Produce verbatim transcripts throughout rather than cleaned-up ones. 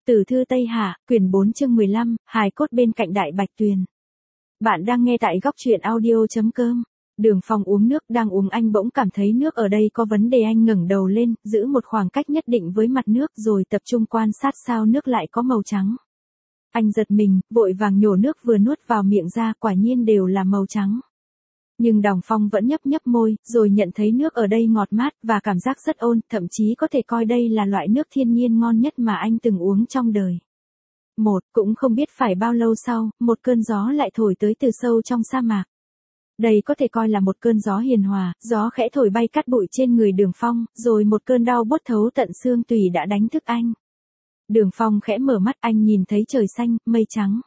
Tử thư Tây Hạ, quyển bốn chương mười lăm, hài cốt bên cạnh Đại Bạch Tuyền. Bạn đang nghe tại góc truyện audio chấm com. Đường Phong uống nước, đang uống anh bỗng cảm thấy nước ở đây có vấn đề. Anh ngẩng đầu lên, giữ một khoảng cách nhất định với mặt nước rồi tập trung quan sát sao nước lại có màu trắng. Anh giật mình, vội vàng nhổ nước vừa nuốt vào miệng ra, quả nhiên đều là màu trắng. Nhưng Đằng Phong vẫn nhấp nhấp môi, rồi nhận thấy nước ở đây ngọt mát và cảm giác rất ôn, thậm chí có thể coi đây là loại nước thiên nhiên ngon nhất mà anh từng uống trong đời. Một, cũng không biết phải bao lâu sau, một cơn gió lại thổi tới từ sâu trong sa mạc. Đây có thể coi là một cơn gió hiền hòa, gió khẽ thổi bay cát bụi trên người Đường Phong, rồi một cơn đau buốt thấu tận xương tủy đã đánh thức anh. Đường Phong khẽ mở mắt, anh nhìn thấy trời xanh, mây trắng.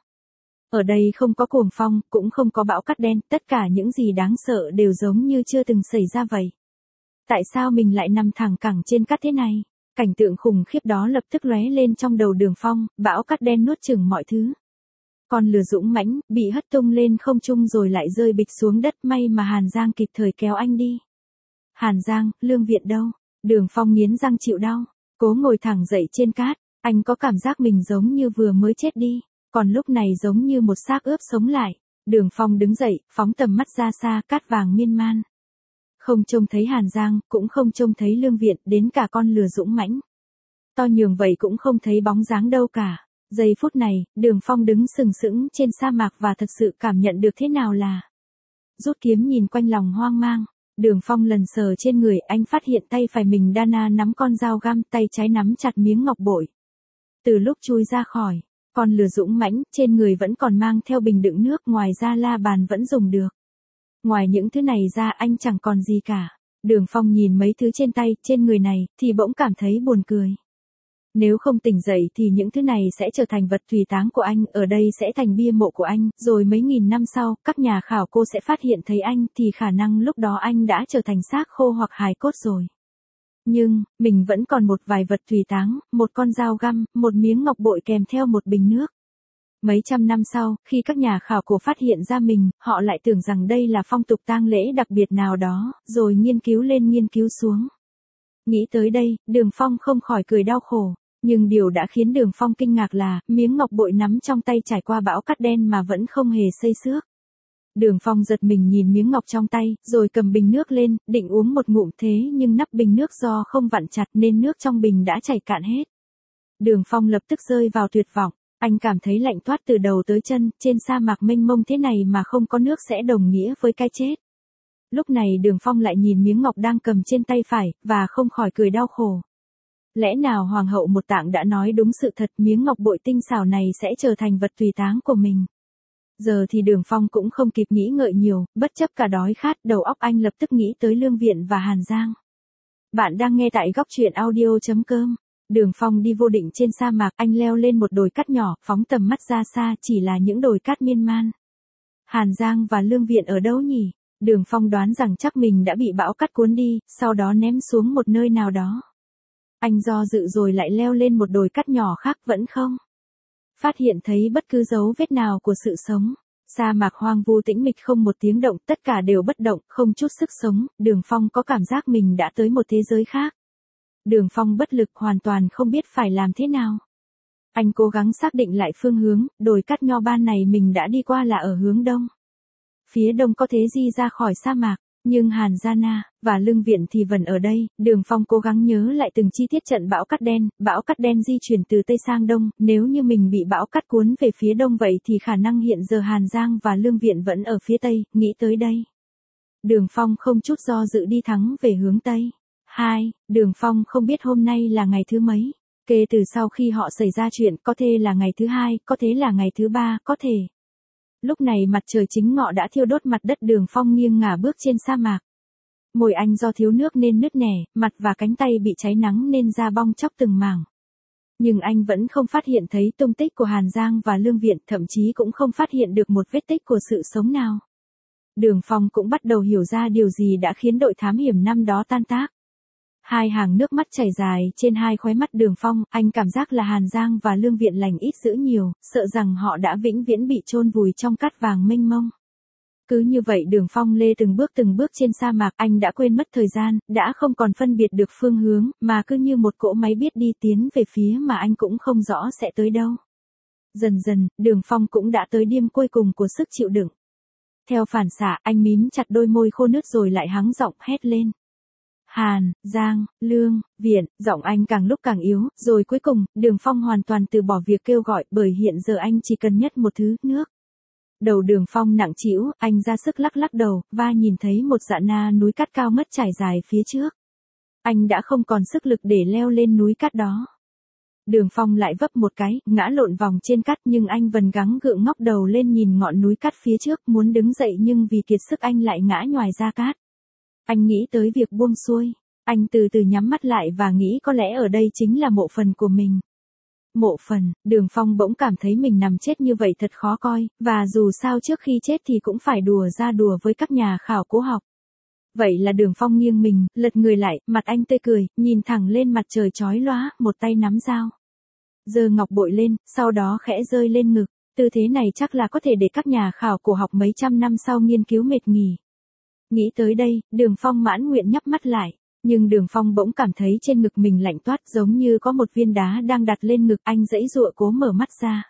Ở đây không có cuồng phong, cũng không có bão cát đen, tất cả những gì đáng sợ đều giống như chưa từng xảy ra vậy. Tại sao mình lại nằm thẳng cẳng trên cát thế này? Cảnh tượng khủng khiếp đó lập tức lóe lên trong đầu Đường Phong, bão cát đen nuốt chửng mọi thứ. Con lừa dũng mãnh, bị hất tung lên không trung rồi lại rơi bịch xuống đất, may mà Hàn Giang kịp thời kéo anh đi. Hàn Giang, Lương Viện đâu? Đường Phong nghiến răng chịu đau, cố ngồi thẳng dậy trên cát, anh có cảm giác mình giống như vừa mới chết đi. Còn lúc này giống như một xác ướp sống lại. Đường Phong đứng dậy, phóng tầm mắt ra xa, cát vàng miên man. Không trông thấy Hàn Giang, cũng không trông thấy Lương Viện, đến cả con lừa dũng mãnh. To nhường vậy cũng không thấy bóng dáng đâu cả. Giây phút này, Đường Phong đứng sừng sững trên sa mạc và thật sự cảm nhận được thế nào là rút kiếm nhìn quanh lòng hoang mang. Đường Phong lần sờ trên người, anh phát hiện tay phải mình Dana nắm con dao găm, tay trái nắm chặt miếng ngọc bội. Từ lúc chui ra khỏi con lừa dũng mãnh, trên người vẫn còn mang theo bình đựng nước, ngoài ra la bàn vẫn dùng được. Ngoài những thứ này ra anh chẳng còn gì cả. Đường Phong nhìn mấy thứ trên tay, trên người này, thì bỗng cảm thấy buồn cười. Nếu không tỉnh dậy thì những thứ này sẽ trở thành vật tùy táng của anh, ở đây sẽ thành bia mộ của anh, rồi mấy nghìn năm sau, các nhà khảo cổ sẽ phát hiện thấy anh, thì khả năng lúc đó anh đã trở thành xác khô hoặc hài cốt rồi. Nhưng, mình vẫn còn một vài vật tùy táng, một con dao găm, một miếng ngọc bội kèm theo một bình nước. Mấy trăm năm sau, khi các nhà khảo cổ phát hiện ra mình, họ lại tưởng rằng đây là phong tục tang lễ đặc biệt nào đó, rồi nghiên cứu lên nghiên cứu xuống. Nghĩ tới đây, Đường Phong không khỏi cười đau khổ. Nhưng điều đã khiến Đường Phong kinh ngạc là, miếng ngọc bội nắm trong tay trải qua bão cát đen mà vẫn không hề xây xước. Đường Phong giật mình nhìn miếng ngọc trong tay, rồi cầm bình nước lên, định uống một ngụm thế nhưng nắp bình nước do không vặn chặt nên nước trong bình đã chảy cạn hết. Đường Phong lập tức rơi vào tuyệt vọng, anh cảm thấy lạnh toát từ đầu tới chân, trên sa mạc mênh mông thế này mà không có nước sẽ đồng nghĩa với cái chết. Lúc này Đường Phong lại nhìn miếng ngọc đang cầm trên tay phải, và không khỏi cười đau khổ. Lẽ nào Hoàng hậu Một Tạng đã nói đúng sự thật, miếng ngọc bội tinh xảo này sẽ trở thành vật tùy táng của mình. Giờ thì Đường Phong cũng không kịp nghĩ ngợi nhiều, bất chấp cả đói khát, đầu óc anh lập tức nghĩ tới Lương Viện và Hàn Giang. Bạn đang nghe tại góc truyện audio chấm com. Đường Phong đi vô định trên sa mạc, anh leo lên một đồi cát nhỏ, phóng tầm mắt ra xa, chỉ là những đồi cát miên man. Hàn Giang và Lương Viện ở đâu nhỉ? Đường Phong đoán rằng chắc mình đã bị bão cát cuốn đi, sau đó ném xuống một nơi nào đó. Anh do dự rồi lại leo lên một đồi cát nhỏ khác, vẫn không phát hiện thấy bất cứ dấu vết nào của sự sống. Sa mạc hoang vu tĩnh mịch không một tiếng động, tất cả đều bất động, không chút sức sống. Đường Phong có cảm giác mình đã tới một thế giới khác. Đường Phong bất lực, hoàn toàn không biết phải làm thế nào. Anh cố gắng xác định lại phương hướng, đồi cát nho ban này mình đã đi qua là ở hướng đông. Phía đông có thế di ra khỏi sa mạc. Nhưng Hàn Giana và Lương Viện thì vẫn ở đây. Đường Phong cố gắng nhớ lại từng chi tiết trận bão cát đen. Bão cát đen di chuyển từ Tây sang Đông, nếu như mình bị bão cát cuốn về phía Đông vậy thì khả năng hiện giờ Hàn Giang và Lương Viện vẫn ở phía Tây. Nghĩ tới đây, Đường Phong không chút do dự đi thẳng về hướng Tây. Hai, Đường Phong không biết hôm nay là ngày thứ mấy. Kể từ sau khi họ xảy ra chuyện, có thể là ngày thứ hai, có thể là ngày thứ ba, có thể. Lúc này mặt trời chính ngọ đã thiêu đốt mặt đất. Đường Phong nghiêng ngả bước trên sa mạc. Môi anh do thiếu nước nên nứt nẻ, mặt và cánh tay bị cháy nắng nên da bong chóc từng mảng. Nhưng anh vẫn không phát hiện thấy tung tích của Hàn Giang và Lương Viện, thậm chí cũng không phát hiện được một vết tích của sự sống nào. Đường Phong cũng bắt đầu hiểu ra điều gì đã khiến đội thám hiểm năm đó tan tác. Hai hàng nước mắt chảy dài trên hai khóe mắt Đường Phong, anh cảm giác là Hàn Giang và Lương Viện lành ít dữ nhiều, sợ rằng họ đã vĩnh viễn bị chôn vùi trong cát vàng mênh mông. Cứ như vậy Đường Phong lê từng bước từng bước trên sa mạc, anh đã quên mất thời gian, đã không còn phân biệt được phương hướng, mà cứ như một cỗ máy biết đi tiến về phía mà anh cũng không rõ sẽ tới đâu. Dần dần, Đường Phong cũng đã tới điểm cuối cùng của sức chịu đựng. Theo phản xạ, anh mím chặt đôi môi khô nứt rồi lại hắng giọng hét lên. Hàn, Giang, Lương, Viện, giọng anh càng lúc càng yếu, rồi cuối cùng, Đường Phong hoàn toàn từ bỏ việc kêu gọi bởi hiện giờ anh chỉ cần nhất một thứ, nước. Đầu Đường Phong nặng trĩu, anh ra sức lắc lắc đầu, và nhìn thấy một dã na núi cát cao ngất trải dài phía trước. Anh đã không còn sức lực để leo lên núi cát đó. Đường Phong lại vấp một cái, ngã lộn vòng trên cát nhưng anh vẫn gắng gượng ngóc đầu lên nhìn ngọn núi cát phía trước, muốn đứng dậy nhưng vì kiệt sức anh lại ngã nhoài ra cát. Anh nghĩ tới việc buông xuôi. Anh từ từ nhắm mắt lại và nghĩ có lẽ ở đây chính là mộ phần của mình. Mộ phần, Đường Phong bỗng cảm thấy mình nằm chết như vậy thật khó coi, và dù sao trước khi chết thì cũng phải đùa ra đùa với các nhà khảo cổ học. Vậy là Đường Phong nghiêng mình, lật người lại, mặt anh tươi cười, nhìn thẳng lên mặt trời chói lóa, một tay nắm dao. Giơ ngọc bội lên, sau đó khẽ rơi lên ngực, tư thế này chắc là có thể để các nhà khảo cổ học mấy trăm năm sau nghiên cứu mệt nghỉ. Nghĩ tới đây, Đường Phong mãn nguyện nhắm mắt lại. Nhưng Đường Phong bỗng cảm thấy trên ngực mình lạnh toát giống như có một viên đá đang đặt lên ngực anh giãy giụa cố mở mắt ra.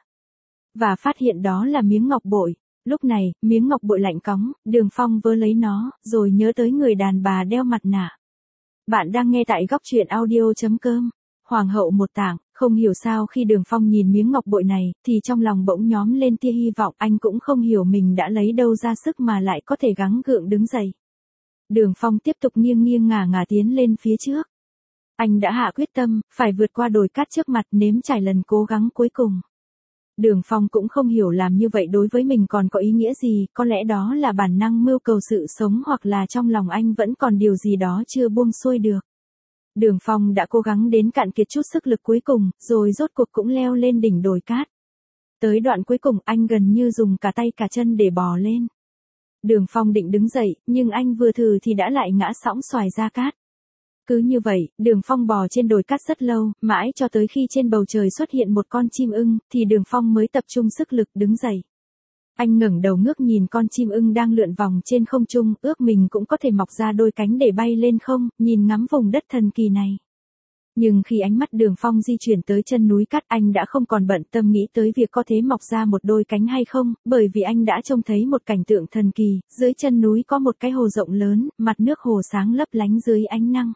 Và phát hiện đó là miếng ngọc bội. Lúc này, miếng ngọc bội lạnh cóng, Đường Phong vớ lấy nó, rồi nhớ tới người đàn bà đeo mặt nạ. Bạn đang nghe tại góc truyện audio.com. Hoàng hậu một tảng, không hiểu sao khi Đường Phong nhìn miếng ngọc bội này, thì trong lòng bỗng nhóm lên tia hy vọng, anh cũng không hiểu mình đã lấy đâu ra sức mà lại có thể gắng gượng đứng dậy. Đường Phong tiếp tục nghiêng nghiêng ngả ngả tiến lên phía trước. Anh đã hạ quyết tâm, phải vượt qua đồi cát trước mặt nếm trải lần cố gắng cuối cùng. Đường Phong cũng không hiểu làm như vậy đối với mình còn có ý nghĩa gì, có lẽ đó là bản năng mưu cầu sự sống hoặc là trong lòng anh vẫn còn điều gì đó chưa buông xuôi được. Đường Phong đã cố gắng đến cạn kiệt chút sức lực cuối cùng, rồi rốt cuộc cũng leo lên đỉnh đồi cát. Tới đoạn cuối cùng anh gần như dùng cả tay cả chân để bò lên. Đường Phong định đứng dậy, nhưng anh vừa thử thì đã lại ngã sõng xoài ra cát. Cứ như vậy, Đường Phong bò trên đồi cát rất lâu, mãi cho tới khi trên bầu trời xuất hiện một con chim ưng, thì Đường Phong mới tập trung sức lực đứng dậy. Anh ngẩng đầu ngước nhìn con chim ưng đang lượn vòng trên không trung, ước mình cũng có thể mọc ra đôi cánh để bay lên không, nhìn ngắm vùng đất thần kỳ này. Nhưng khi ánh mắt Đường Phong di chuyển tới chân núi cát, anh đã không còn bận tâm nghĩ tới việc có thể mọc ra một đôi cánh hay không, bởi vì anh đã trông thấy một cảnh tượng thần kỳ, dưới chân núi có một cái hồ rộng lớn, mặt nước hồ sáng lấp lánh dưới ánh nắng.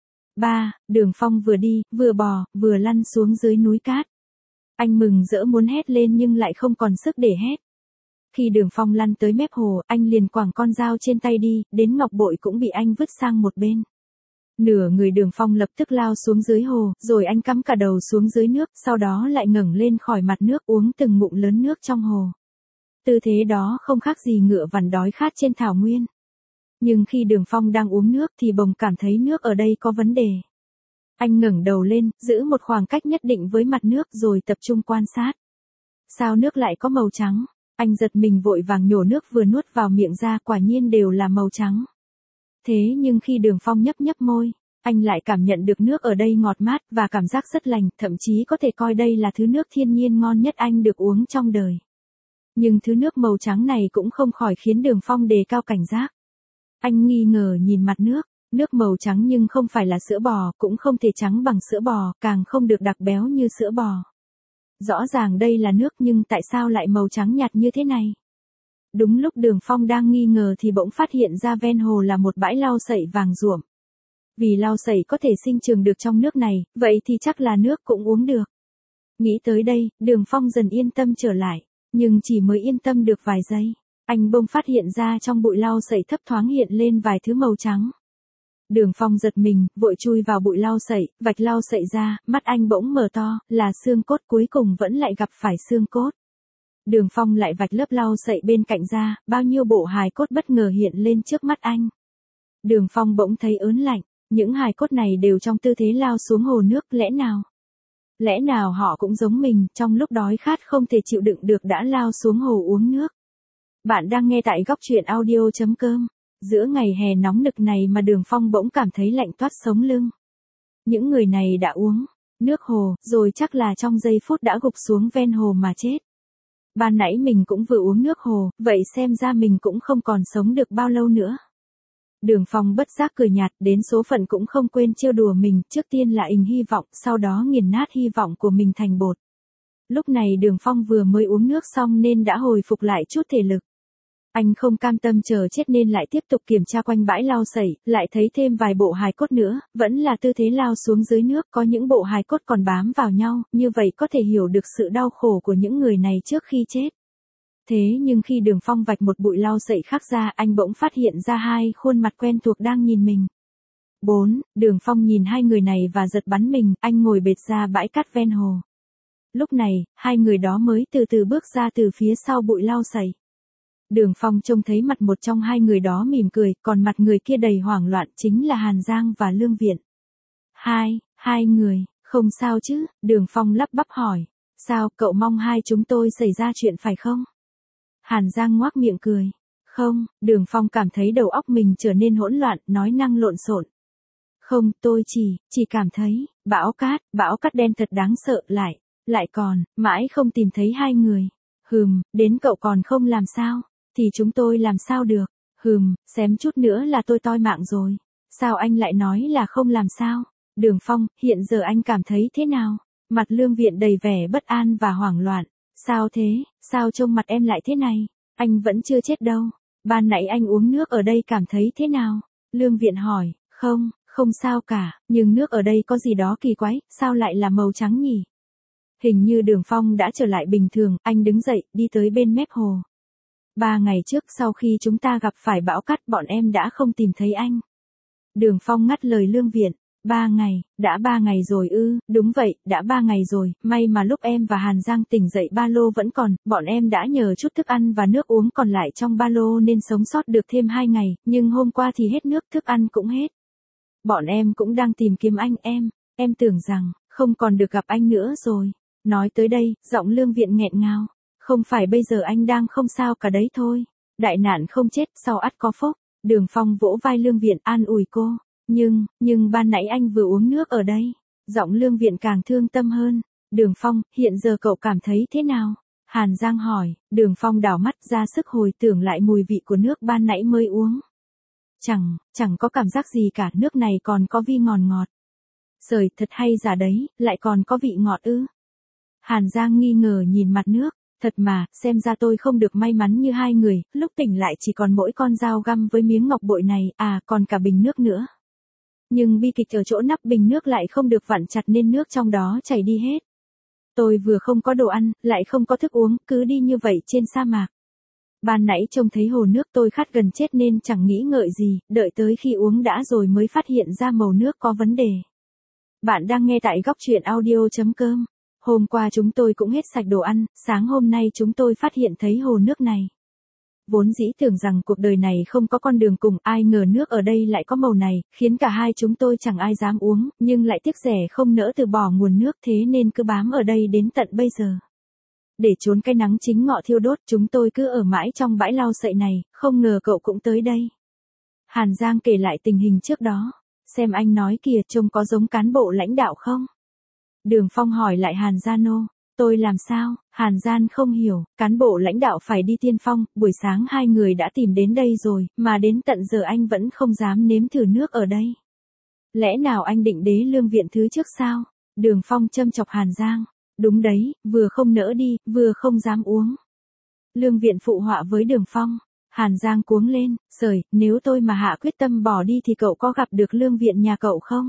ba. Đường Phong vừa đi, vừa bò, vừa lăn xuống dưới núi cát. Anh mừng rỡ muốn hét lên nhưng lại không còn sức để hét. Khi Đường Phong lăn tới mép hồ, anh liền quẳng con dao trên tay đi, đến ngọc bội cũng bị anh vứt sang một bên. Nửa người Đường Phong lập tức lao xuống dưới hồ, rồi anh cắm cả đầu xuống dưới nước, sau đó lại ngẩng lên khỏi mặt nước uống từng ngụm lớn nước trong hồ. Tư thế đó không khác gì ngựa vằn đói khát trên thảo nguyên. Nhưng khi Đường Phong đang uống nước thì bỗng cảm thấy nước ở đây có vấn đề. Anh ngẩng đầu lên, giữ một khoảng cách nhất định với mặt nước rồi tập trung quan sát. Sao nước lại có màu trắng? Anh giật mình vội vàng nhổ nước vừa nuốt vào miệng ra, quả nhiên đều là màu trắng. Thế nhưng khi Đường Phong nhấp nhấp môi, anh lại cảm nhận được nước ở đây ngọt mát và cảm giác rất lành, thậm chí có thể coi đây là thứ nước thiên nhiên ngon nhất anh được uống trong đời. Nhưng thứ nước màu trắng này cũng không khỏi khiến Đường Phong đề cao cảnh giác. Anh nghi ngờ nhìn mặt nước, nước màu trắng nhưng không phải là sữa bò, cũng không thể trắng bằng sữa bò, càng không được đặc béo như sữa bò. Rõ ràng đây là nước nhưng tại sao lại màu trắng nhạt như thế này? Đúng lúc Đường Phong đang nghi ngờ thì bỗng phát hiện ra ven hồ là một bãi lau sậy vàng ruộm. Vì lau sậy có thể sinh trưởng được trong nước này, vậy thì chắc là nước cũng uống được. Nghĩ tới đây, Đường Phong dần yên tâm trở lại, nhưng chỉ mới yên tâm được vài giây, anh bỗng phát hiện ra trong bụi lau sậy thấp thoáng hiện lên vài thứ màu trắng. Đường Phong giật mình, vội chui vào bụi lau sậy, vạch lau sậy ra, mắt anh bỗng mở to, là xương cốt, cuối cùng vẫn lại gặp phải xương cốt. Đường Phong lại vạch lớp lau sậy bên cạnh ra, bao nhiêu bộ hài cốt bất ngờ hiện lên trước mắt anh. Đường Phong bỗng thấy ớn lạnh, những hài cốt này đều trong tư thế lao xuống hồ nước, lẽ nào? Lẽ nào họ cũng giống mình, trong lúc đói khát không thể chịu đựng được đã lao xuống hồ uống nước? Bạn đang nghe tại góc truyện audio.com. Giữa ngày hè nóng nực này mà Đường Phong bỗng cảm thấy lạnh toát sống lưng. Những người này đã uống nước hồ, rồi chắc là trong giây phút đã gục xuống ven hồ mà chết. Ban nãy mình cũng vừa uống nước hồ, vậy xem ra mình cũng không còn sống được bao lâu nữa. Đường Phong bất giác cười nhạt, đến số phận cũng không quên trêu đùa mình, trước tiên là ình hy vọng, sau đó nghiền nát hy vọng của mình thành bột. Lúc này Đường Phong vừa mới uống nước xong nên đã hồi phục lại chút thể lực. Anh không cam tâm chờ chết nên lại tiếp tục kiểm tra quanh bãi lau sẩy, lại thấy thêm vài bộ hài cốt nữa, vẫn là tư thế lao xuống dưới nước, có những bộ hài cốt còn bám vào nhau, như vậy có thể hiểu được sự đau khổ của những người này trước khi chết. Thế nhưng khi Đường Phong vạch một bụi lau sậy khác ra, anh bỗng phát hiện ra hai khuôn mặt quen thuộc đang nhìn mình. bốn. Đường Phong nhìn hai người này và giật bắn mình, anh ngồi bệt ra bãi cát ven hồ. Lúc này, hai người đó mới từ từ bước ra từ phía sau bụi lau sậy. Đường Phong trông thấy mặt một trong hai người đó mỉm cười, còn mặt người kia đầy hoảng loạn, chính là Hàn Giang và Lương Viện. Hai, hai người, không sao chứ? Đường Phong lắp bắp hỏi. Sao, cậu mong hai chúng tôi xảy ra chuyện phải không? Hàn Giang ngoác miệng cười. Không, Đường Phong cảm thấy đầu óc mình trở nên hỗn loạn, nói năng lộn xộn. Không, tôi chỉ, chỉ cảm thấy, bão cát, bão cát đen thật đáng sợ, lại, lại còn, mãi không tìm thấy hai người. Hừm, đến cậu còn không làm sao, thì chúng tôi làm sao được. Hừm, xém chút nữa là tôi toi mạng rồi. Sao anh lại nói là không làm sao? Đường Phong, hiện giờ anh cảm thấy thế nào? Mặt Lương Viện đầy vẻ bất an và hoảng loạn. Sao thế, sao trông mặt em lại thế này? Anh vẫn chưa chết đâu. Ban nãy anh uống nước ở đây cảm thấy thế nào? Lương Viện hỏi, không, không sao cả, nhưng nước ở đây có gì đó kỳ quái, sao lại là màu trắng nhỉ? Hình như Đường Phong đã trở lại bình thường, anh đứng dậy, đi tới bên mép hồ. Ba ngày trước sau khi chúng ta gặp phải bão cát bọn em đã không tìm thấy anh. Đường Phong ngắt lời Lương Viện. Ba ngày, đã ba ngày rồi ư, đúng vậy, đã ba ngày rồi, may mà lúc em và Hàn Giang tỉnh dậy ba lô vẫn còn, bọn em đã nhờ chút thức ăn và nước uống còn lại trong ba lô nên sống sót được thêm hai ngày, nhưng hôm qua thì hết nước thức ăn cũng hết. Bọn em cũng đang tìm kiếm anh em, em tưởng rằng, không còn được gặp anh nữa rồi. Nói tới đây, giọng Lương Viện nghẹn ngào. Không phải bây giờ anh đang không sao cả đấy thôi. Đại nạn không chết, sau ắt có phúc. Đường Phong vỗ vai Lương Viện an ủi cô. Nhưng, nhưng ban nãy anh vừa uống nước ở đây. Giọng Lương Viện càng thương tâm hơn. Đường Phong, hiện giờ cậu cảm thấy thế nào? Hàn Giang hỏi. Đường Phong đảo mắt ra sức hồi tưởng lại mùi vị của nước ban nãy mới uống. Chẳng, chẳng có cảm giác gì cả, nước này còn có vị ngọt ngọt. Sời, thật hay giả đấy, lại còn có vị ngọt ư? Hàn Giang nghi ngờ nhìn mặt nước. Thật mà, xem ra tôi không được may mắn như hai người, lúc tỉnh lại chỉ còn mỗi con dao găm với miếng ngọc bội này, à còn cả bình nước nữa. Nhưng bi kịch ở chỗ nắp bình nước lại không được vặn chặt nên nước trong đó chảy đi hết. Tôi vừa không có đồ ăn, lại không có thức uống, cứ đi như vậy trên sa mạc. Ban nãy trông thấy hồ nước tôi khát gần chết nên chẳng nghĩ ngợi gì, đợi tới khi uống đã rồi mới phát hiện ra màu nước có vấn đề. Bạn đang nghe tại góc truyện audio.com. Hôm qua chúng tôi cũng hết sạch đồ ăn, sáng hôm nay chúng tôi phát hiện thấy hồ nước này. Vốn dĩ tưởng rằng cuộc đời này không có con đường cùng, ai ngờ nước ở đây lại có màu này, khiến cả hai chúng tôi chẳng ai dám uống, nhưng lại tiếc rẻ không nỡ từ bỏ nguồn nước thế nên cứ bám ở đây đến tận bây giờ. Để trốn cái nắng chính ngọ thiêu đốt, chúng tôi cứ ở mãi trong bãi lau sậy này, không ngờ cậu cũng tới đây. Hàn Giang kể lại tình hình trước đó. Xem anh nói kìa, trông có giống cán bộ lãnh đạo không? Đường Phong hỏi lại Hàn Giang. Tôi làm sao? Hàn Giang không hiểu, cán bộ lãnh đạo phải đi tiên phong, buổi sáng hai người đã tìm đến đây rồi, mà đến tận giờ anh vẫn không dám nếm thử nước ở đây. Lẽ nào anh định đế Lương Viện thứ trước sao? Đường Phong châm chọc Hàn Giang. Đúng đấy, vừa không nỡ đi, vừa không dám uống. Lương Viện phụ họa với Đường Phong. Hàn Giang cuống lên, sời, nếu tôi mà hạ quyết tâm bỏ đi thì cậu có gặp được Lương Viện nhà cậu không?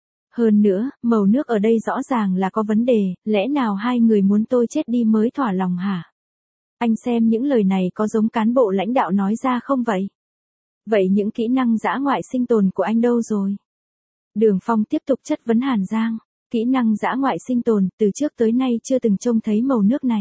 Hơn nữa, màu nước ở đây rõ ràng là có vấn đề, lẽ nào hai người muốn tôi chết đi mới thỏa lòng hả? Anh xem những lời này có giống cán bộ lãnh đạo nói ra không vậy? Vậy những kỹ năng dã ngoại sinh tồn của anh đâu rồi? Đường Phong tiếp tục chất vấn Hàn Giang. Kỹ năng dã ngoại sinh tồn, từ trước tới nay chưa từng trông thấy màu nước này.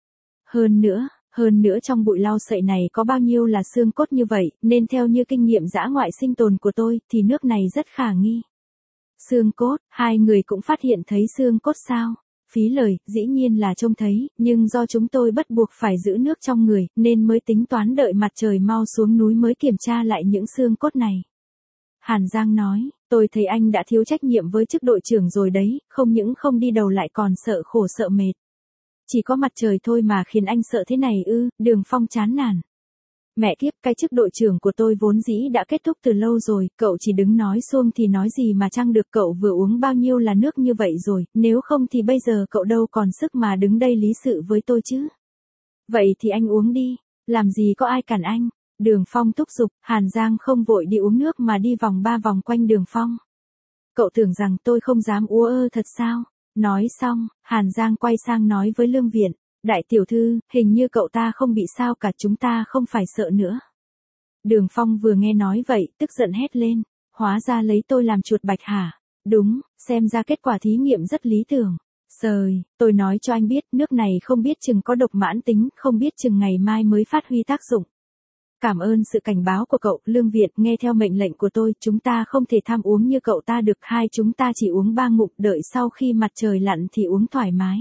Hơn nữa, hơn nữa trong bụi lau sậy này có bao nhiêu là xương cốt như vậy, nên theo như kinh nghiệm dã ngoại sinh tồn của tôi, thì nước này rất khả nghi. Xương cốt, hai người cũng phát hiện thấy xương cốt sao? Phí lời, dĩ nhiên là trông thấy, nhưng do chúng tôi bắt buộc phải giữ nước trong người, nên mới tính toán đợi mặt trời mau xuống núi mới kiểm tra lại những xương cốt này. Hàn Giang nói, tôi thấy anh đã thiếu trách nhiệm với chức đội trưởng rồi đấy, không những không đi đầu lại còn sợ khổ sợ mệt. Chỉ có mặt trời thôi mà khiến anh sợ thế này ư? Đường Phong chán nản. Mẹ kiếp, cái chức đội trưởng của tôi vốn dĩ đã kết thúc từ lâu rồi, cậu chỉ đứng nói xuông thì nói gì mà chăng được, cậu vừa uống bao nhiêu là nước như vậy rồi, nếu không thì bây giờ cậu đâu còn sức mà đứng đây lý sự với tôi chứ. Vậy thì anh uống đi, làm gì có ai cản anh. Đường Phong thúc giục, Hàn Giang không vội đi uống nước mà đi vòng ba vòng quanh Đường Phong. Cậu tưởng rằng tôi không dám ua ơ thật sao? Nói xong, Hàn Giang quay sang nói với Lương Viện. Đại tiểu thư, hình như cậu ta không bị sao cả, chúng ta không phải sợ nữa. Đường Phong vừa nghe nói vậy, tức giận hét lên. Hóa ra lấy tôi làm chuột bạch hả? Đúng, xem ra kết quả thí nghiệm rất lý tưởng. Sời, tôi nói cho anh biết, nước này không biết chừng có độc mãn tính, không biết chừng ngày mai mới phát huy tác dụng. Cảm ơn sự cảnh báo của cậu, Lương Viện, nghe theo mệnh lệnh của tôi, chúng ta không thể tham uống như cậu ta được, hai chúng ta chỉ uống ba ngụm, đợi sau khi mặt trời lặn thì uống thoải mái.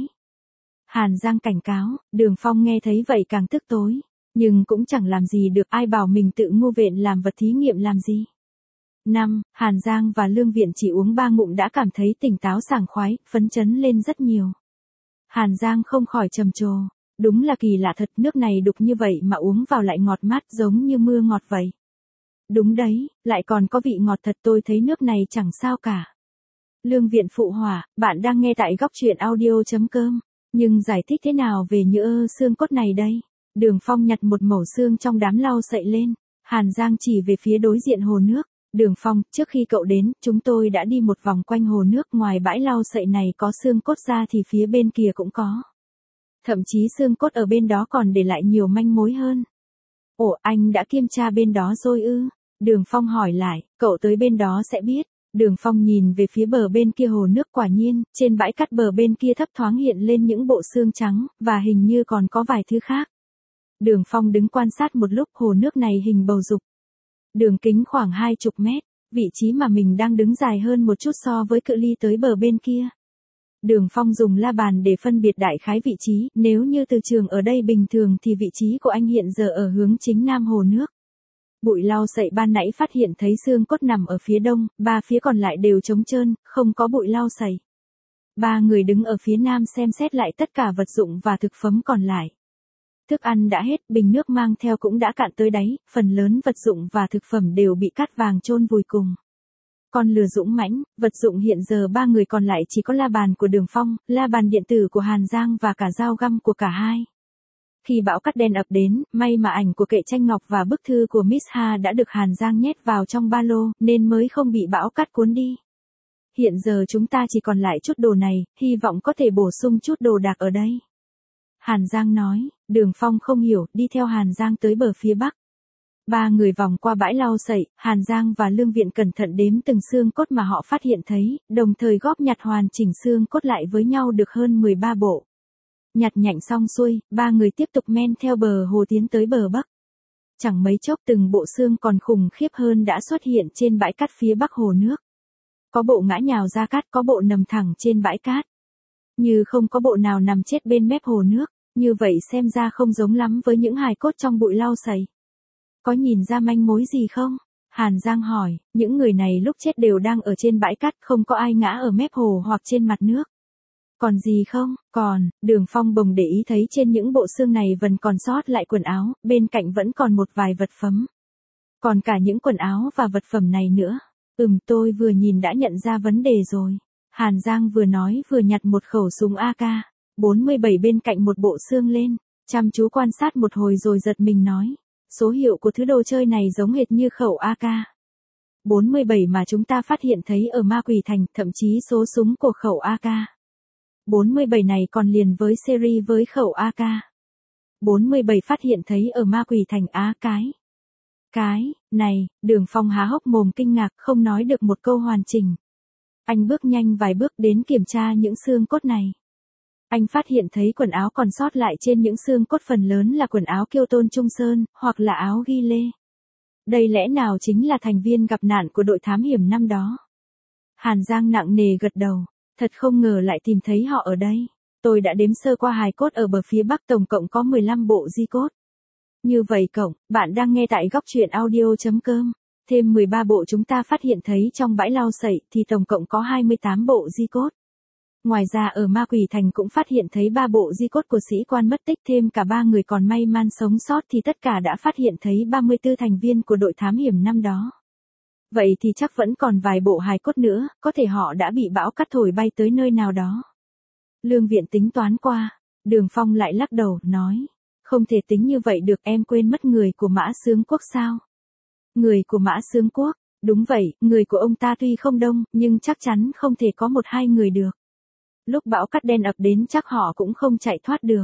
Hàn Giang cảnh cáo, Đường Phong nghe thấy vậy càng tức tối, nhưng cũng chẳng làm gì được, ai bảo mình tự ngu vện làm vật thí nghiệm làm gì. Năm, Hàn Giang và Lương Viện chỉ uống ba ngụm đã cảm thấy tỉnh táo sảng khoái, phấn chấn lên rất nhiều. Hàn Giang không khỏi trầm trồ, đúng là kỳ lạ thật, nước này đục như vậy mà uống vào lại ngọt mát giống như mưa ngọt vậy. Đúng đấy, lại còn có vị ngọt thật, tôi thấy nước này chẳng sao cả. Lương Viện phụ họa, bạn đang nghe tại góc truyện audio.com. Nhưng giải thích thế nào về nhỡ xương cốt này đây? Đường Phong nhặt một mẩu xương trong đám lau sậy lên. Hàn Giang chỉ về phía đối diện hồ nước. Đường Phong, trước khi cậu đến, chúng tôi đã đi một vòng quanh hồ nước, ngoài bãi lau sậy này có xương cốt ra thì phía bên kia cũng có. Thậm chí xương cốt ở bên đó còn để lại nhiều manh mối hơn. Ồ, anh đã kiểm tra bên đó rồi ư? Đường Phong hỏi lại, cậu tới bên đó sẽ biết. Đường Phong nhìn về phía bờ bên kia hồ nước, quả nhiên, trên bãi cát bờ bên kia thấp thoáng hiện lên những bộ xương trắng, và hình như còn có vài thứ khác. Đường Phong đứng quan sát một lúc, hồ nước này hình bầu dục. Đường kính khoảng hai chục mét, vị trí mà mình đang đứng dài hơn một chút so với cự ly tới bờ bên kia. Đường Phong dùng la bàn để phân biệt đại khái vị trí, nếu như từ trường ở đây bình thường thì vị trí của anh hiện giờ ở hướng chính nam hồ nước. Bụi lau sậy ban nãy phát hiện thấy xương cốt nằm ở phía đông, ba phía còn lại đều trống trơn, không có bụi lau sậy. Ba người đứng ở phía nam xem xét lại tất cả vật dụng và thực phẩm còn lại. Thức ăn đã hết, bình nước mang theo cũng đã cạn tới đáy, phần lớn vật dụng và thực phẩm đều bị cát vàng chôn vùi cùng. Con lừa dũng mãnh, vật dụng hiện giờ ba người còn lại chỉ có la bàn của Đường Phong, la bàn điện tử của Hàn Giang và cả dao găm của cả hai. Khi bão cát đen ập đến, may mà ảnh của kệ tranh ngọc và bức thư của Miss Ha đã được Hàn Giang nhét vào trong ba lô, nên mới không bị bão cát cuốn đi. Hiện giờ chúng ta chỉ còn lại chút đồ này, hy vọng có thể bổ sung chút đồ đạc ở đây. Hàn Giang nói, Đường Phong không hiểu, đi theo Hàn Giang tới bờ phía bắc. Ba người vòng qua bãi lau sậy, Hàn Giang và Lương Viện cẩn thận đếm từng xương cốt mà họ phát hiện thấy, đồng thời góp nhặt hoàn chỉnh xương cốt lại với nhau được hơn mười ba bộ. Nhặt nhạnh xong xuôi, ba người tiếp tục men theo bờ hồ tiến tới bờ bắc. Chẳng mấy chốc từng bộ xương còn khủng khiếp hơn đã xuất hiện trên bãi cát phía bắc hồ nước. Có bộ ngã nhào ra cát, có bộ nằm thẳng trên bãi cát. Như không có bộ nào nằm chết bên mép hồ nước, như vậy xem ra không giống lắm với những hài cốt trong bụi lau sậy. Có nhìn ra manh mối gì không? Hàn Giang hỏi, những người này lúc chết đều đang ở trên bãi cát, không có ai ngã ở mép hồ hoặc trên mặt nước. Còn gì không? Còn, Đường Phong bỗng để ý thấy trên những bộ xương này vẫn còn sót lại quần áo, bên cạnh vẫn còn một vài vật phẩm. Còn cả những quần áo và vật phẩm này nữa. Ừm, tôi vừa nhìn đã nhận ra vấn đề rồi. Hàn Giang vừa nói vừa nhặt một khẩu súng a ca bốn mươi bảy bên cạnh một bộ xương lên, chăm chú quan sát một hồi rồi giật mình nói. Số hiệu của thứ đồ chơi này giống hệt như khẩu a ca bốn mươi bảy mà chúng ta phát hiện thấy ở Ma Quỷ Thành, thậm chí số súng của khẩu a ca bốn mươi bảy này còn liền với series với khẩu a ca bốn mươi bảy phát hiện thấy ở Ma Quỷ Thành. Á cái. Cái, này, Đường Phong há hốc mồm kinh ngạc, không nói được một câu hoàn chỉnh. Anh bước nhanh vài bước đến kiểm tra những xương cốt này. Anh phát hiện thấy quần áo còn sót lại trên những xương cốt phần lớn là quần áo Kiêu Tôn Trung Sơn, hoặc là áo ghi lê. Đây lẽ nào chính là thành viên gặp nạn của đội thám hiểm năm đó? Hàn Giang nặng nề gật đầu, thật không ngờ lại tìm thấy họ ở đây. Tôi đã đếm sơ qua hài cốt ở bờ phía bắc, tổng cộng có mười lăm bộ di cốt. Như vậy cộng, bạn đang nghe tại góc truyện audio.com. Thêm mười ba bộ chúng ta phát hiện thấy trong bãi lau sậy thì tổng cộng có hai mươi tám bộ di cốt. Ngoài ra ở Ma Quỷ Thành cũng phát hiện thấy ba bộ di cốt của sĩ quan mất tích, thêm cả ba người còn may mắn sống sót thì tất cả đã phát hiện thấy ba mươi tư thành viên của đội thám hiểm năm đó. Vậy thì chắc vẫn còn vài bộ hài cốt nữa, có thể họ đã bị bão cát thổi bay tới nơi nào đó. Lương Viện tính toán qua, Đường Phong lại lắc đầu, nói. Không thể tính như vậy được, em quên mất người của Mã Xướng Quốc sao? Người của Mã Xướng Quốc, đúng vậy, người của ông ta tuy không đông, nhưng chắc chắn không thể có một hai người được. Lúc bão cát đen ập đến chắc họ cũng không chạy thoát được.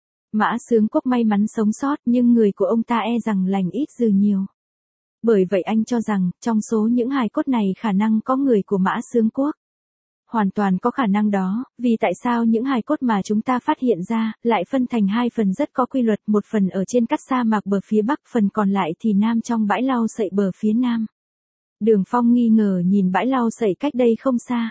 Mã Xướng Quốc may mắn sống sót nhưng người của ông ta e rằng lành ít dư nhiều. Bởi vậy anh cho rằng, trong số những hài cốt này khả năng có người của Mã Xướng Quốc. Hoàn toàn có khả năng đó, vì tại sao những hài cốt mà chúng ta phát hiện ra, lại phân thành hai phần rất có quy luật, một phần ở trên cát sa mạc bờ phía bắc, phần còn lại thì nam trong bãi lau sậy bờ phía nam. Đường Phong nghi ngờ nhìn bãi lau sậy cách đây không xa.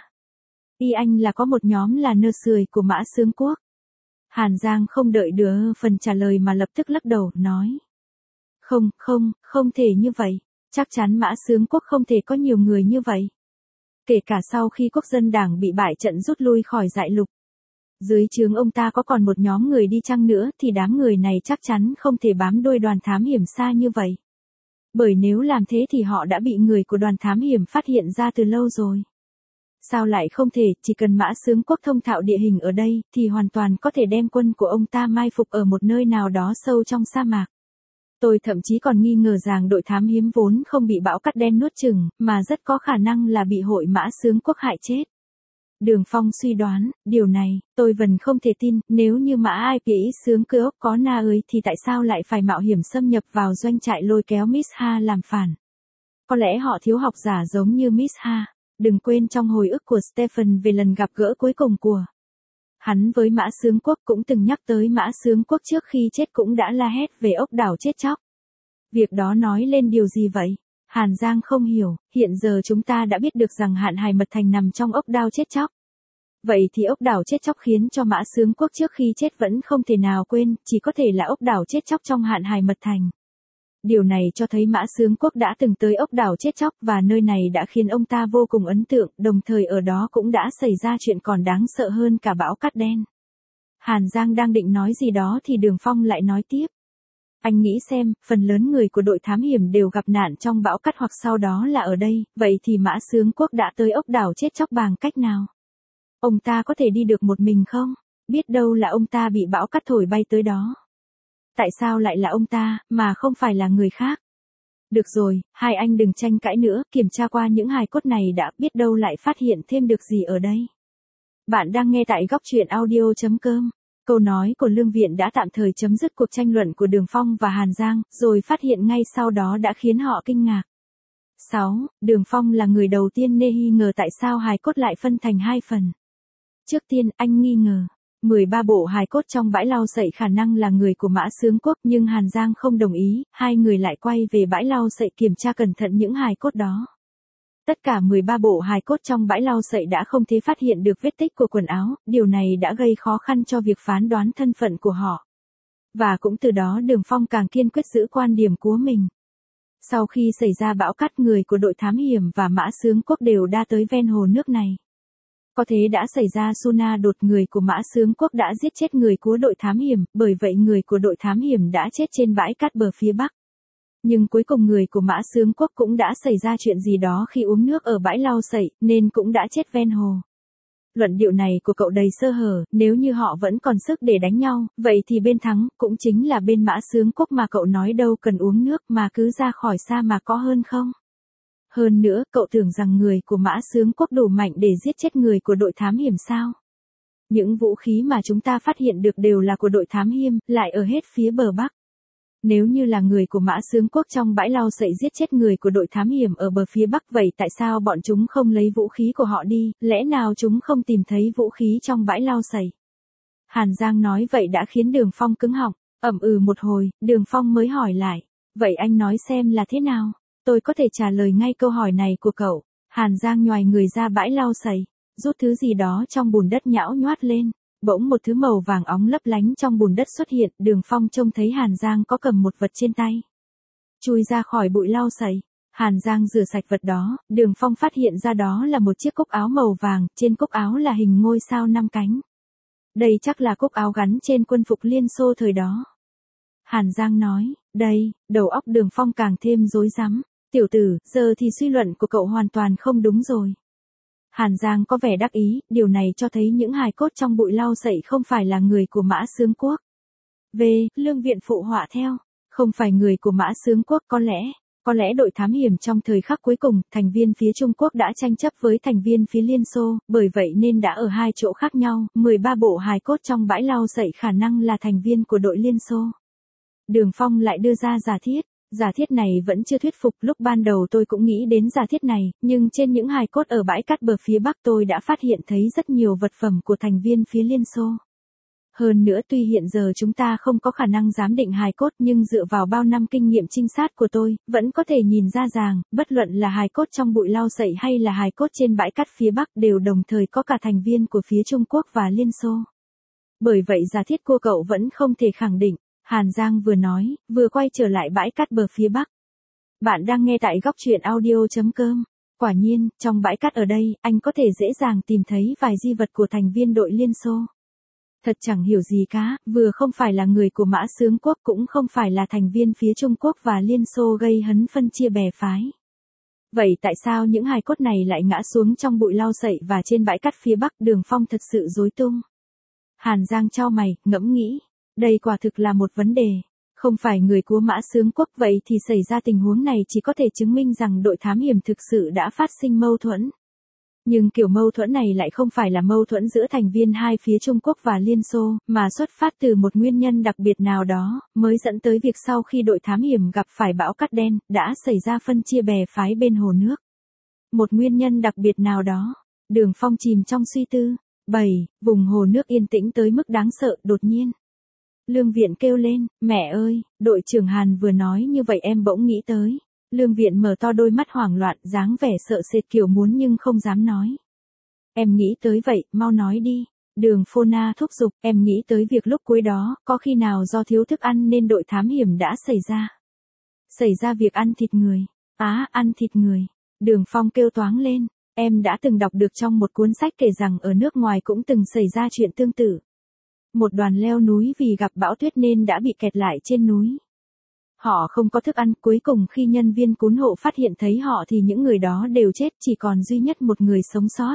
Y anh là có một nhóm là nơ sưởi của Mã Xướng Quốc. Hàn Giang không đợi được phần trả lời mà lập tức lắc đầu, nói. Không, không, không thể như vậy. Chắc chắn Mã Xướng Quốc không thể có nhiều người như vậy. Kể cả sau khi quốc dân đảng bị bại trận rút lui khỏi Đại Lục. Dưới trướng ông ta có còn một nhóm người đi chăng nữa thì đám người này chắc chắn không thể bám đuôi đoàn thám hiểm xa như vậy. Bởi nếu làm thế thì họ đã bị người của đoàn thám hiểm phát hiện ra từ lâu rồi. Sao lại không thể, chỉ cần Mã Xướng Quốc thông thạo địa hình ở đây, thì hoàn toàn có thể đem quân của ông ta mai phục ở một nơi nào đó sâu trong sa mạc. Tôi thậm chí còn nghi ngờ rằng đội thám hiểm vốn không bị bão cát đen nuốt chửng, mà rất có khả năng là bị hội Mã Xướng Quốc hại chết. Đường Phong suy đoán, điều này, tôi vẫn không thể tin, nếu như Mã Ai Pĩ Xướng Cước có na ơi thì tại sao lại phải mạo hiểm xâm nhập vào doanh trại lôi kéo Miss Ha làm phản. Có lẽ họ thiếu học giả giống như Miss Ha. Đừng quên trong hồi ức của Stephen về lần gặp gỡ cuối cùng của hắn với Mã Xướng Quốc cũng từng nhắc tới Mã Xướng Quốc trước khi chết, cũng đã la hét về ốc đảo chết chóc. Việc đó nói lên điều gì vậy? Hàn Giang không hiểu, hiện giờ chúng ta đã biết được rằng Hạn Hải Mật Thành nằm trong ốc đảo chết chóc. Vậy thì ốc đảo chết chóc khiến cho Mã Xướng Quốc trước khi chết vẫn không thể nào quên, chỉ có thể là ốc đảo chết chóc trong Hạn Hải Mật Thành. Điều này cho thấy Mã Xướng Quốc đã từng tới ốc đảo chết chóc và nơi này đã khiến ông ta vô cùng ấn tượng, đồng thời ở đó cũng đã xảy ra chuyện còn đáng sợ hơn cả bão cát đen. Hàn Giang đang định nói gì đó thì Đường Phong lại nói tiếp. Anh nghĩ xem, phần lớn người của đội thám hiểm đều gặp nạn trong bão cát hoặc sau đó là ở đây, vậy thì Mã Xướng Quốc đã tới ốc đảo chết chóc bằng cách nào? Ông ta có thể đi được một mình không? Biết đâu là ông ta bị bão cát thổi bay tới đó. Tại sao lại là ông ta, mà không phải là người khác? Được rồi, hai anh đừng tranh cãi nữa, kiểm tra qua những hài cốt này đã, biết đâu lại phát hiện thêm được gì ở đây. Bạn đang nghe tại góc truyện audio chấm com. Câu nói của Lương Viện đã tạm thời chấm dứt cuộc tranh luận của Đường Phong và Hàn Giang, rồi phát hiện ngay sau đó đã khiến họ kinh ngạc. sáu. Đường Phong là người đầu tiên nghi ngờ tại sao hài cốt lại phân thành hai phần. Trước tiên, anh nghi ngờ. mười ba bộ hài cốt trong bãi lau sậy khả năng là người của Mã Xướng Quốc, nhưng Hàn Giang không đồng ý, hai người lại quay về bãi lau sậy kiểm tra cẩn thận những hài cốt đó. Tất cả mười ba bộ hài cốt trong bãi lau sậy đã không thể phát hiện được vết tích của quần áo, điều này đã gây khó khăn cho việc phán đoán thân phận của họ. Và cũng từ đó Đường Phong càng kiên quyết giữ quan điểm của mình. Sau khi xảy ra bão cát, người của đội thám hiểm và Mã Xướng Quốc đều đã tới ven hồ nước này. Có thế đã xảy ra Suna đột, người của Mã Xướng Quốc đã giết chết người của đội thám hiểm, bởi vậy người của đội thám hiểm đã chết trên bãi cát bờ phía bắc. Nhưng cuối cùng người của Mã Xướng Quốc cũng đã xảy ra chuyện gì đó khi uống nước ở bãi lau sậy, nên cũng đã chết ven hồ. Luận điệu này của cậu đầy sơ hở, nếu như họ vẫn còn sức để đánh nhau, vậy thì bên thắng, cũng chính là bên Mã Xướng Quốc mà cậu nói đâu cần uống nước mà cứ ra khỏi sa mạc có hơn không? Hơn nữa, cậu tưởng rằng người của Mã Xướng Quốc đủ mạnh để giết chết người của đội thám hiểm sao? Những vũ khí mà chúng ta phát hiện được đều là của đội thám hiểm, lại ở hết phía bờ bắc. Nếu như là người của Mã Xướng Quốc trong bãi lau sậy giết chết người của đội thám hiểm ở bờ phía bắc, vậy tại sao bọn chúng không lấy vũ khí của họ đi, lẽ nào chúng không tìm thấy vũ khí trong bãi lau sậy? Hàn Giang nói vậy đã khiến Đường Phong cứng họng, ậm ừ một hồi, Đường Phong mới hỏi lại, vậy anh nói xem là thế nào? Tôi có thể trả lời ngay câu hỏi này của cậu. Hàn Giang nhoài người ra bãi lau sậy, rút thứ gì đó trong bùn đất nhão nhoát lên. Bỗng một thứ màu vàng óng lấp lánh trong bùn đất xuất hiện, Đường Phong trông thấy Hàn Giang có cầm một vật trên tay. Chui ra khỏi bụi lau sậy. Hàn Giang rửa sạch vật đó, Đường Phong phát hiện ra đó là một chiếc cúc áo màu vàng, trên cúc áo là hình ngôi sao năm cánh. Đây chắc là cúc áo gắn trên quân phục Liên Xô thời đó. Hàn Giang nói, đây, đầu óc Đường Phong càng thêm rối rắm. Tiểu tử, giờ thì suy luận của cậu hoàn toàn không đúng rồi. Hàn Giang có vẻ đắc ý, điều này cho thấy những hài cốt trong bụi lau sậy không phải là người của Mã Xướng Quốc. V. Lương Viện phụ họa theo, không phải người của Mã Xướng Quốc có lẽ, có lẽ đội thám hiểm trong thời khắc cuối cùng, thành viên phía Trung Quốc đã tranh chấp với thành viên phía Liên Xô, bởi vậy nên đã ở hai chỗ khác nhau, mười ba bộ hài cốt trong bãi lau sậy khả năng là thành viên của đội Liên Xô. Đường Phong lại đưa ra giả thiết. Giả thiết này vẫn chưa thuyết phục, lúc ban đầu tôi cũng nghĩ đến giả thiết này, nhưng trên những hài cốt ở bãi cát bờ phía Bắc tôi đã phát hiện thấy rất nhiều vật phẩm của thành viên phía Liên Xô. Hơn nữa tuy hiện giờ chúng ta không có khả năng giám định hài cốt nhưng dựa vào bao năm kinh nghiệm trinh sát của tôi, vẫn có thể nhìn ra ràng, bất luận là hài cốt trong bụi lau sậy hay là hài cốt trên bãi cát phía Bắc đều đồng thời có cả thành viên của phía Trung Quốc và Liên Xô. Bởi vậy giả thiết của cậu vẫn không thể khẳng định. Hàn Giang vừa nói, vừa quay trở lại bãi cát bờ phía Bắc. Bạn đang nghe tại góc truyện audio chấm com. Quả nhiên, trong bãi cát ở đây, anh có thể dễ dàng tìm thấy vài di vật của thành viên đội Liên Xô. Thật chẳng hiểu gì cả, vừa không phải là người của Mã Xướng Quốc cũng không phải là thành viên phía Trung Quốc và Liên Xô gây hấn phân chia bè phái. Vậy tại sao những hài cốt này lại ngã xuống trong bụi lau sậy và trên bãi cát phía Bắc? Đường Phong thật sự rối tung. Hàn Giang chau mày, ngẫm nghĩ. Đây quả thực là một vấn đề. Không phải người của Mã Xướng Quốc, vậy thì xảy ra tình huống này chỉ có thể chứng minh rằng đội thám hiểm thực sự đã phát sinh mâu thuẫn. Nhưng kiểu mâu thuẫn này lại không phải là mâu thuẫn giữa thành viên hai phía Trung Quốc và Liên Xô, mà xuất phát từ một nguyên nhân đặc biệt nào đó, mới dẫn tới việc sau khi đội thám hiểm gặp phải bão cát đen, đã xảy ra phân chia bè phái bên hồ nước. Một nguyên nhân đặc biệt nào đó. Đường Phong chìm trong suy tư. bảy. Vùng hồ nước yên tĩnh tới mức đáng sợ, đột nhiên. Lương Viện kêu lên, mẹ ơi, đội trưởng Hàn vừa nói như vậy em bỗng nghĩ tới. Lương Viện mở to đôi mắt hoảng loạn, dáng vẻ sợ sệt kiểu muốn nhưng không dám nói. Em nghĩ tới vậy, mau nói đi. Đường Phô Na thúc giục, em nghĩ tới việc lúc cuối đó, có khi nào do thiếu thức ăn nên đội thám hiểm đã xảy ra. Xảy ra việc ăn thịt người. Á, à, ăn thịt người. Đường Phong kêu toáng lên, em đã từng đọc được trong một cuốn sách kể rằng ở nước ngoài cũng từng xảy ra chuyện tương tự. Một đoàn leo núi vì gặp bão tuyết nên đã bị kẹt lại trên núi. Họ không có thức ăn, cuối cùng khi nhân viên cứu hộ phát hiện thấy họ thì những người đó đều chết, chỉ còn duy nhất một người sống sót.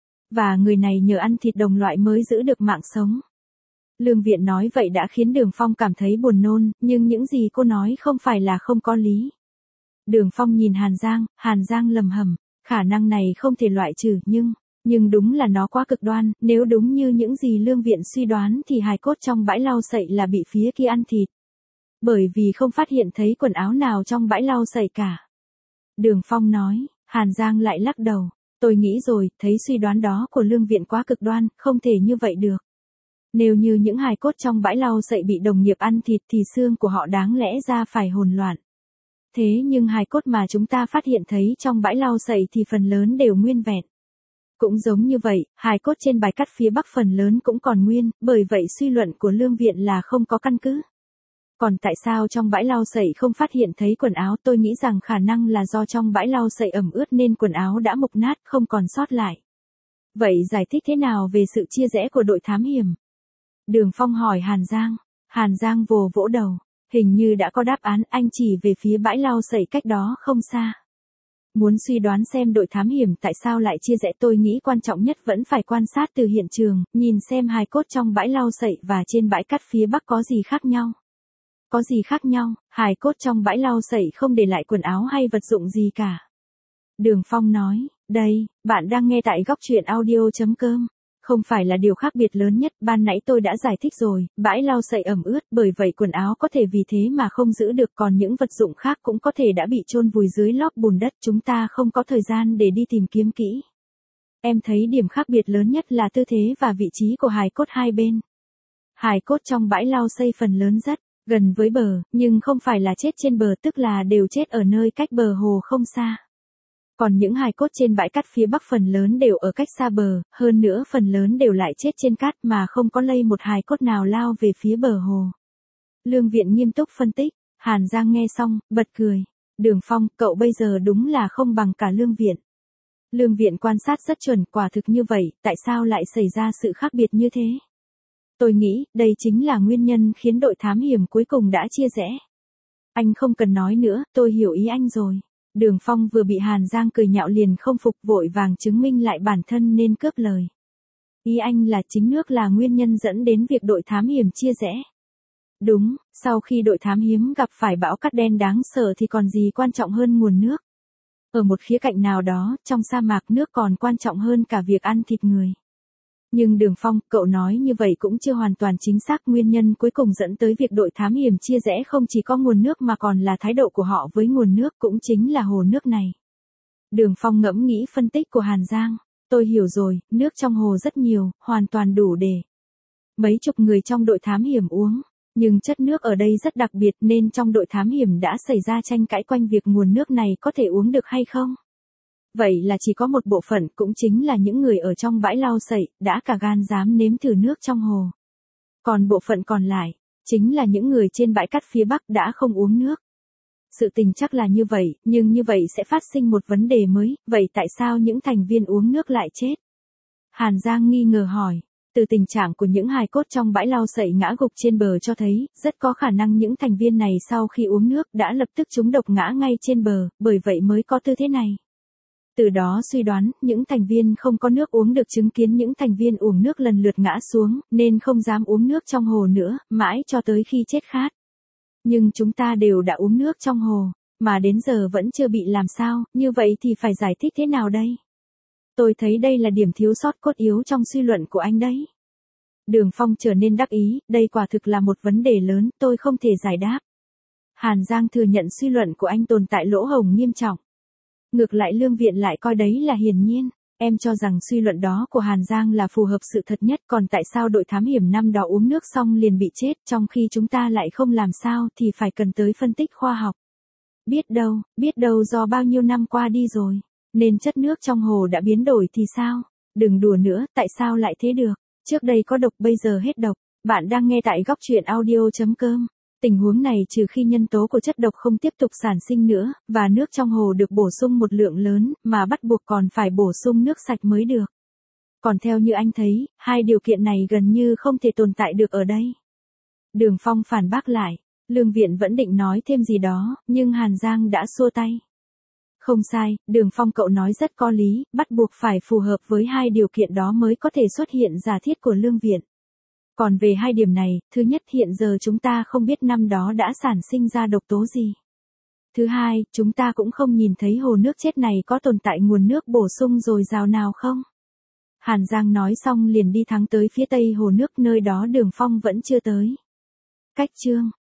Và người này nhờ ăn thịt đồng loại mới giữ được mạng sống. Lương Viện nói vậy đã khiến Đường Phong cảm thấy buồn nôn, nhưng những gì cô nói không phải là không có lý. Đường Phong nhìn Hàn Giang, Hàn Giang lầm hầm, khả năng này không thể loại trừ, nhưng... Nhưng đúng là nó quá cực đoan, nếu đúng như những gì Lương Viện suy đoán thì hài cốt trong bãi lau sậy là bị phía kia ăn thịt. Bởi vì không phát hiện thấy quần áo nào trong bãi lau sậy cả. Đường Phong nói, Hàn Giang lại lắc đầu. Tôi nghĩ rồi, thấy suy đoán đó của Lương Viện quá cực đoan, không thể như vậy được. Nếu như những hài cốt trong bãi lau sậy bị đồng nghiệp ăn thịt thì xương của họ đáng lẽ ra phải hỗn loạn. Thế nhưng hài cốt mà chúng ta phát hiện thấy trong bãi lau sậy thì phần lớn đều nguyên vẹn. Cũng giống như vậy, hài cốt trên bãi cát phía Bắc phần lớn cũng còn nguyên, bởi vậy suy luận của Lương Viện là không có căn cứ. Còn tại sao trong bãi lau sậy không phát hiện thấy quần áo? Tôi nghĩ rằng khả năng là do trong bãi lau sậy ẩm ướt nên quần áo đã mục nát, không còn sót lại. Vậy giải thích thế nào về sự chia rẽ của đội thám hiểm? Đường Phong hỏi Hàn Giang. Hàn Giang vồ vỗ đầu. Hình như đã có đáp án, anh chỉ về phía bãi lau sậy cách đó không xa. Muốn suy đoán xem đội thám hiểm tại sao lại chia rẽ, tôi nghĩ quan trọng nhất vẫn phải quan sát từ hiện trường, nhìn xem hài cốt trong bãi lau sậy và trên bãi cát phía Bắc có gì khác nhau. Có gì khác nhau? Hài cốt trong bãi lau sậy không để lại quần áo hay vật dụng gì cả. Đường Phong nói, đây, bạn đang nghe tại góc truyện audio chấm com. Không phải là điều khác biệt lớn nhất, ban nãy tôi đã giải thích rồi, bãi lau sậy ẩm ướt, bởi vậy quần áo có thể vì thế mà không giữ được, còn những vật dụng khác cũng có thể đã bị chôn vùi dưới lót bùn đất, chúng ta không có thời gian để đi tìm kiếm kỹ. Em thấy điểm khác biệt lớn nhất là tư thế và vị trí của hài cốt hai bên. Hài cốt trong bãi lau sậy phần lớn rất gần với bờ, nhưng không phải là chết trên bờ, tức là đều chết ở nơi cách bờ hồ không xa. Còn những hài cốt trên bãi cát phía Bắc phần lớn đều ở cách xa bờ, hơn nữa phần lớn đều lại chết trên cát mà không có lây một hài cốt nào lao về phía bờ hồ. Lương Viện nghiêm túc phân tích, Hàn Giang nghe xong, bật cười. Đường Phong, cậu bây giờ đúng là không bằng cả Lương Viện. Lương Viện quan sát rất chuẩn, quả thực như vậy, tại sao lại xảy ra sự khác biệt như thế? Tôi nghĩ, đây chính là nguyên nhân khiến đội thám hiểm cuối cùng đã chia rẽ. Anh không cần nói nữa, tôi hiểu ý anh rồi. Đường Phong vừa bị Hàn Giang cười nhạo liền không phục, vội vàng chứng minh lại bản thân nên cướp lời. Ý anh là chính nước là nguyên nhân dẫn đến việc đội thám hiểm chia rẽ. Đúng, sau khi đội thám hiểm gặp phải bão cát đen đáng sợ thì còn gì quan trọng hơn nguồn nước. Ở một khía cạnh nào đó, trong sa mạc nước còn quan trọng hơn cả việc ăn thịt người. Nhưng Đường Phong, cậu nói như vậy cũng chưa hoàn toàn chính xác, nguyên nhân cuối cùng dẫn tới việc đội thám hiểm chia rẽ không chỉ có nguồn nước mà còn là thái độ của họ với nguồn nước, cũng chính là hồ nước này. Đường Phong ngẫm nghĩ phân tích của Hàn Giang, tôi hiểu rồi, nước trong hồ rất nhiều, hoàn toàn đủ để mấy chục người trong đội thám hiểm uống. Nhưng chất nước ở đây rất đặc biệt nên trong đội thám hiểm đã xảy ra tranh cãi quanh việc nguồn nước này có thể uống được hay không. Vậy là chỉ có một bộ phận, cũng chính là những người ở trong bãi lau sậy, đã cả gan dám nếm thử nước trong hồ. Còn bộ phận còn lại, chính là những người trên bãi cát phía Bắc đã không uống nước. Sự tình chắc là như vậy, nhưng như vậy sẽ phát sinh một vấn đề mới, vậy tại sao những thành viên uống nước lại chết? Hàn Giang nghi ngờ hỏi. Từ tình trạng của những hài cốt trong bãi lau sậy ngã gục trên bờ cho thấy, rất có khả năng những thành viên này sau khi uống nước đã lập tức trúng độc ngã ngay trên bờ, bởi vậy mới có tư thế này. Từ đó suy đoán, những thành viên không có nước uống được chứng kiến những thành viên uống nước lần lượt ngã xuống, nên không dám uống nước trong hồ nữa, mãi cho tới khi chết khát. Nhưng chúng ta đều đã uống nước trong hồ, mà đến giờ vẫn chưa bị làm sao, như vậy thì phải giải thích thế nào đây? Tôi thấy đây là điểm thiếu sót cốt yếu trong suy luận của anh đấy. Đường Phong trở nên đắc ý, đây quả thực là một vấn đề lớn, tôi không thể giải đáp. Hàn Giang thừa nhận suy luận của anh tồn tại lỗ hổng nghiêm trọng. Ngược lại Lương Viện lại coi đấy là hiển nhiên. Em cho rằng suy luận đó của Hàn Giang là phù hợp sự thật nhất, còn tại sao đội thám hiểm năm đó uống nước xong liền bị chết, trong khi chúng ta lại không làm sao thì phải cần tới phân tích khoa học. Biết đâu, biết đâu do bao nhiêu năm qua đi rồi, nên chất nước trong hồ đã biến đổi thì sao? Đừng đùa nữa, tại sao lại thế được? Trước đây có độc bây giờ hết độc. Bạn đang nghe tại góc truyện audio chấm com. Tình huống này trừ khi nhân tố của chất độc không tiếp tục sản sinh nữa, và nước trong hồ được bổ sung một lượng lớn, mà bắt buộc còn phải bổ sung nước sạch mới được. Còn theo như anh thấy, hai điều kiện này gần như không thể tồn tại được ở đây. Đường Phong phản bác lại. Lương Viện vẫn định nói thêm gì đó, nhưng Hàn Giang đã xua tay. Không sai, Đường Phong cậu nói rất có lý, bắt buộc phải phù hợp với hai điều kiện đó mới có thể xuất hiện giả thiết của Lương Viện. Còn về hai điểm này, thứ nhất hiện giờ chúng ta không biết năm đó đã sản sinh ra độc tố gì. Thứ hai, chúng ta cũng không nhìn thấy hồ nước chết này có tồn tại nguồn nước bổ sung dồi dào nào không. Hàn Giang nói xong liền đi thẳng tới phía tây hồ nước, nơi đó Đường Phong vẫn chưa tới. Cách chương